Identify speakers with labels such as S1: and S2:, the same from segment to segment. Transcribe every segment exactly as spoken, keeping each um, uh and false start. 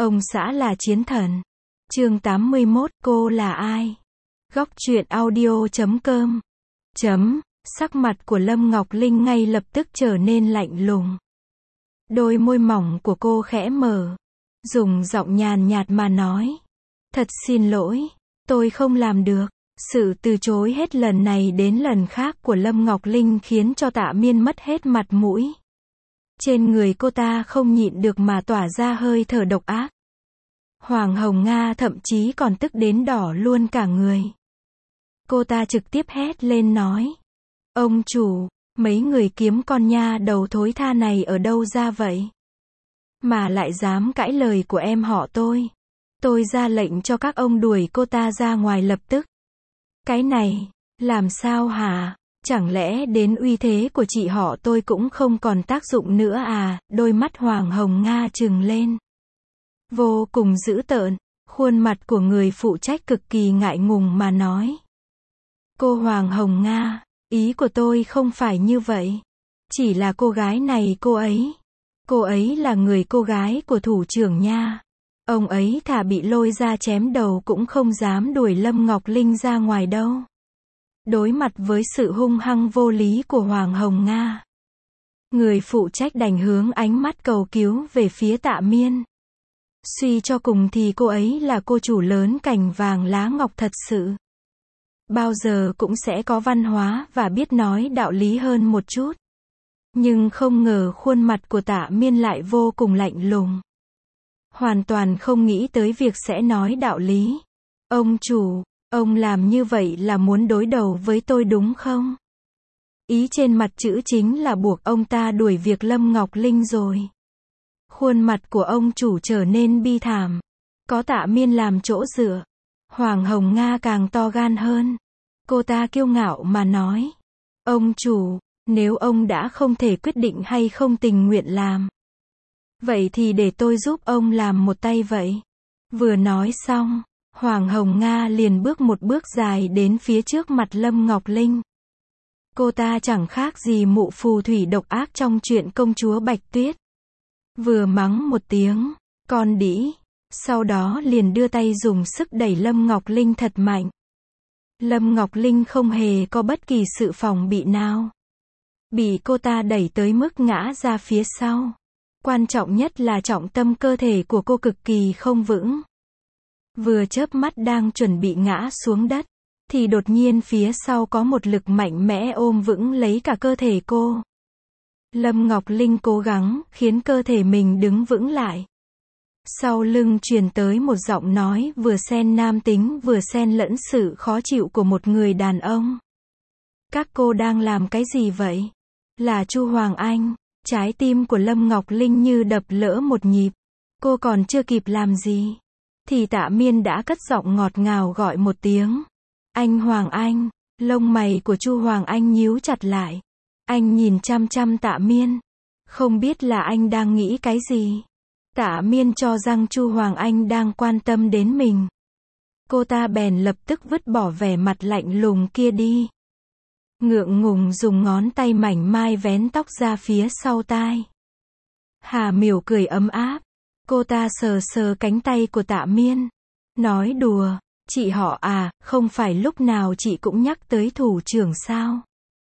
S1: Ông xã là chiến thần. Chương tám mươi mốt, cô là ai? Góc truyện audio chấm com. Chấm, sắc mặt của Lâm Ngọc Linh ngay lập tức trở nên lạnh lùng. Đôi môi mỏng của cô khẽ mở, dùng giọng nhàn nhạt mà nói. Thật xin lỗi, tôi không làm được. Sự từ chối hết lần này đến lần khác của Lâm Ngọc Linh khiến cho Tạ Miên mất hết mặt mũi. Trên người cô ta không nhịn được mà tỏa ra hơi thở độc ác. Hoàng Hồng Nga thậm chí còn tức đến đỏ luôn cả người. Cô ta trực tiếp hét lên nói. Ông chủ, mấy người kiếm con nha đầu thối tha này ở đâu ra vậy? Mà lại dám cãi lời của em họ tôi. Tôi ra lệnh cho các ông đuổi cô ta ra ngoài lập tức. Cái này, làm sao hả? Chẳng lẽ đến uy thế của chị họ tôi cũng không còn tác dụng nữa à? Đôi mắt Hoàng Hồng Nga trừng lên. Vô cùng dữ tợn, khuôn mặt của người phụ trách cực kỳ ngại ngùng mà nói. Cô Hoàng Hồng Nga, ý của tôi không phải như vậy. Chỉ là cô gái này cô ấy. Cô ấy là người cô gái của thủ trưởng nha. Ông ấy thà bị lôi ra chém đầu cũng không dám đuổi Lâm Ngọc Linh ra ngoài đâu. Đối mặt với sự hung hăng vô lý của Hoàng Hồng Nga, người phụ trách đành hướng ánh mắt cầu cứu về phía Tạ Miên. Suy cho cùng thì cô ấy là cô chủ lớn cành vàng lá ngọc thật sự. Bao giờ cũng sẽ có văn hóa và biết nói đạo lý hơn một chút. Nhưng không ngờ khuôn mặt của Tạ Miên lại vô cùng lạnh lùng. Hoàn toàn không nghĩ tới việc sẽ nói đạo lý. Ông chủ, ông làm như vậy là muốn đối đầu với tôi đúng không? Ý trên mặt chữ chính là buộc ông ta đuổi việc Lâm Ngọc Linh rồi. Khuôn mặt của ông chủ trở nên bi thảm. Có Tạ Miên làm chỗ dựa, Hoàng Hồng Nga càng to gan hơn. Cô ta kiêu ngạo mà nói. Ông chủ, nếu ông đã không thể quyết định hay không tình nguyện làm, vậy thì để tôi giúp ông làm một tay vậy. Vừa nói xong, Hoàng Hồng Nga liền bước một bước dài đến phía trước mặt Lâm Ngọc Linh. Cô ta chẳng khác gì mụ phù thủy độc ác trong chuyện công chúa Bạch Tuyết. Vừa mắng một tiếng, con đĩ, sau đó liền đưa tay dùng sức đẩy Lâm Ngọc Linh thật mạnh. Lâm Ngọc Linh không hề có bất kỳ sự phòng bị nào. Bị cô ta đẩy tới mức ngã ra phía sau. Quan trọng nhất là trọng tâm cơ thể của cô cực kỳ không vững. Vừa chớp mắt đang chuẩn bị ngã xuống đất, thì đột nhiên phía sau có một lực mạnh mẽ ôm vững lấy cả cơ thể cô. Lâm Ngọc Linh cố gắng khiến cơ thể mình đứng vững lại. Sau lưng truyền tới một giọng nói vừa xen nam tính vừa xen lẫn sự khó chịu của một người đàn ông. Các cô đang làm cái gì vậy? Là Chu Hoàng Anh. Trái tim của Lâm Ngọc Linh như đập lỡ một nhịp. Cô còn chưa kịp làm gì, thì Tạ Miên đã cất giọng ngọt ngào gọi một tiếng. Anh Hoàng Anh. Lông mày của Chu Hoàng Anh nhíu chặt lại. Anh nhìn chăm chăm Tạ Miên. Không biết là anh đang nghĩ cái gì. Tạ Miên cho rằng Chu Hoàng Anh đang quan tâm đến mình. Cô ta bèn lập tức vứt bỏ vẻ mặt lạnh lùng kia đi. Ngượng ngùng dùng ngón tay mảnh mai vén tóc ra phía sau tai. Hà Miểu cười ấm áp. Cô ta sờ sờ cánh tay của Tạ Miên. Nói đùa, chị họ à, không phải lúc nào chị cũng nhắc tới thủ trưởng sao?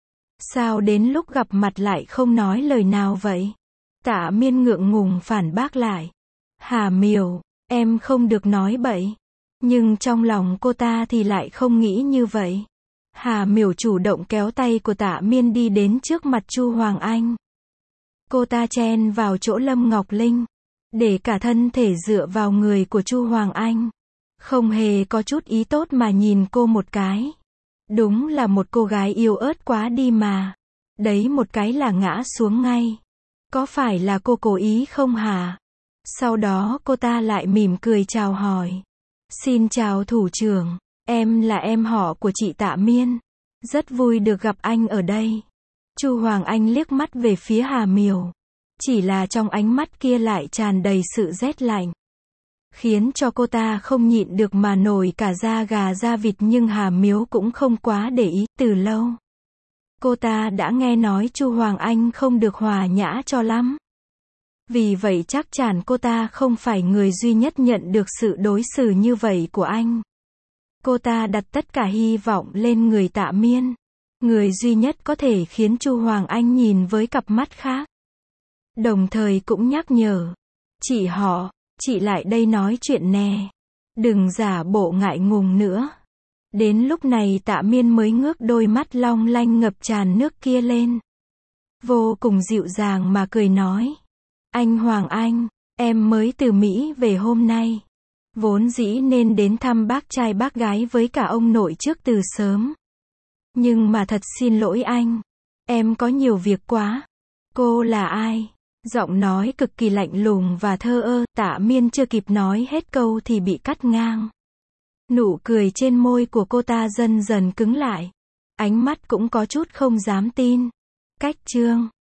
S1: Sao đến lúc gặp mặt lại không nói lời nào vậy? Tạ Miên ngượng ngùng phản bác lại. Hà Miểu, em không được nói bậy. Nhưng trong lòng cô ta thì lại không nghĩ như vậy. Hà Miểu chủ động kéo tay của Tạ Miên đi đến trước mặt Chu Hoàng Anh. Cô ta chen vào chỗ Lâm Ngọc Linh, để cả thân thể dựa vào người của Chu Hoàng Anh. Không hề có chút ý tốt mà nhìn cô một cái. Đúng là một cô gái yêu ớt quá đi mà. Đấy một cái là ngã xuống ngay. Có phải là cô cố ý không hả? Sau đó cô ta lại mỉm cười chào hỏi. Xin chào thủ trưởng. Em là em họ của chị Tạ Miên. Rất vui được gặp anh ở đây. Chu Hoàng Anh liếc mắt về phía Hà Miểu. Chỉ là trong ánh mắt kia lại tràn đầy sự rét lạnh. Khiến cho cô ta không nhịn được mà nổi cả da gà da vịt, nhưng Hà Miểu cũng không quá để ý. Từ lâu, cô ta đã nghe nói Chu Hoàng Anh không được hòa nhã cho lắm. Vì vậy chắc chắn cô ta không phải người duy nhất nhận được sự đối xử như vậy của anh. Cô ta đặt tất cả hy vọng lên người Tạ Miên. Người duy nhất có thể khiến Chu Hoàng Anh nhìn với cặp mắt khác. Đồng thời cũng nhắc nhở. Chị họ, chị lại đây nói chuyện nè. Đừng giả bộ ngại ngùng nữa. Đến lúc này Tạ Miên mới ngước đôi mắt long lanh ngập tràn nước kia lên. Vô cùng dịu dàng mà cười nói. Anh Hoàng Anh, em mới từ Mỹ về hôm nay. Vốn dĩ nên đến thăm bác trai bác gái với cả ông nội trước từ sớm. Nhưng mà thật xin lỗi anh. Em có nhiều việc quá. Cô là ai? Giọng nói cực kỳ lạnh lùng và thơ ơ. Tạ Miên chưa kịp nói hết câu thì bị cắt ngang. Nụ cười trên môi của cô ta dần dần cứng lại. Ánh mắt cũng có chút không dám tin. Cách chương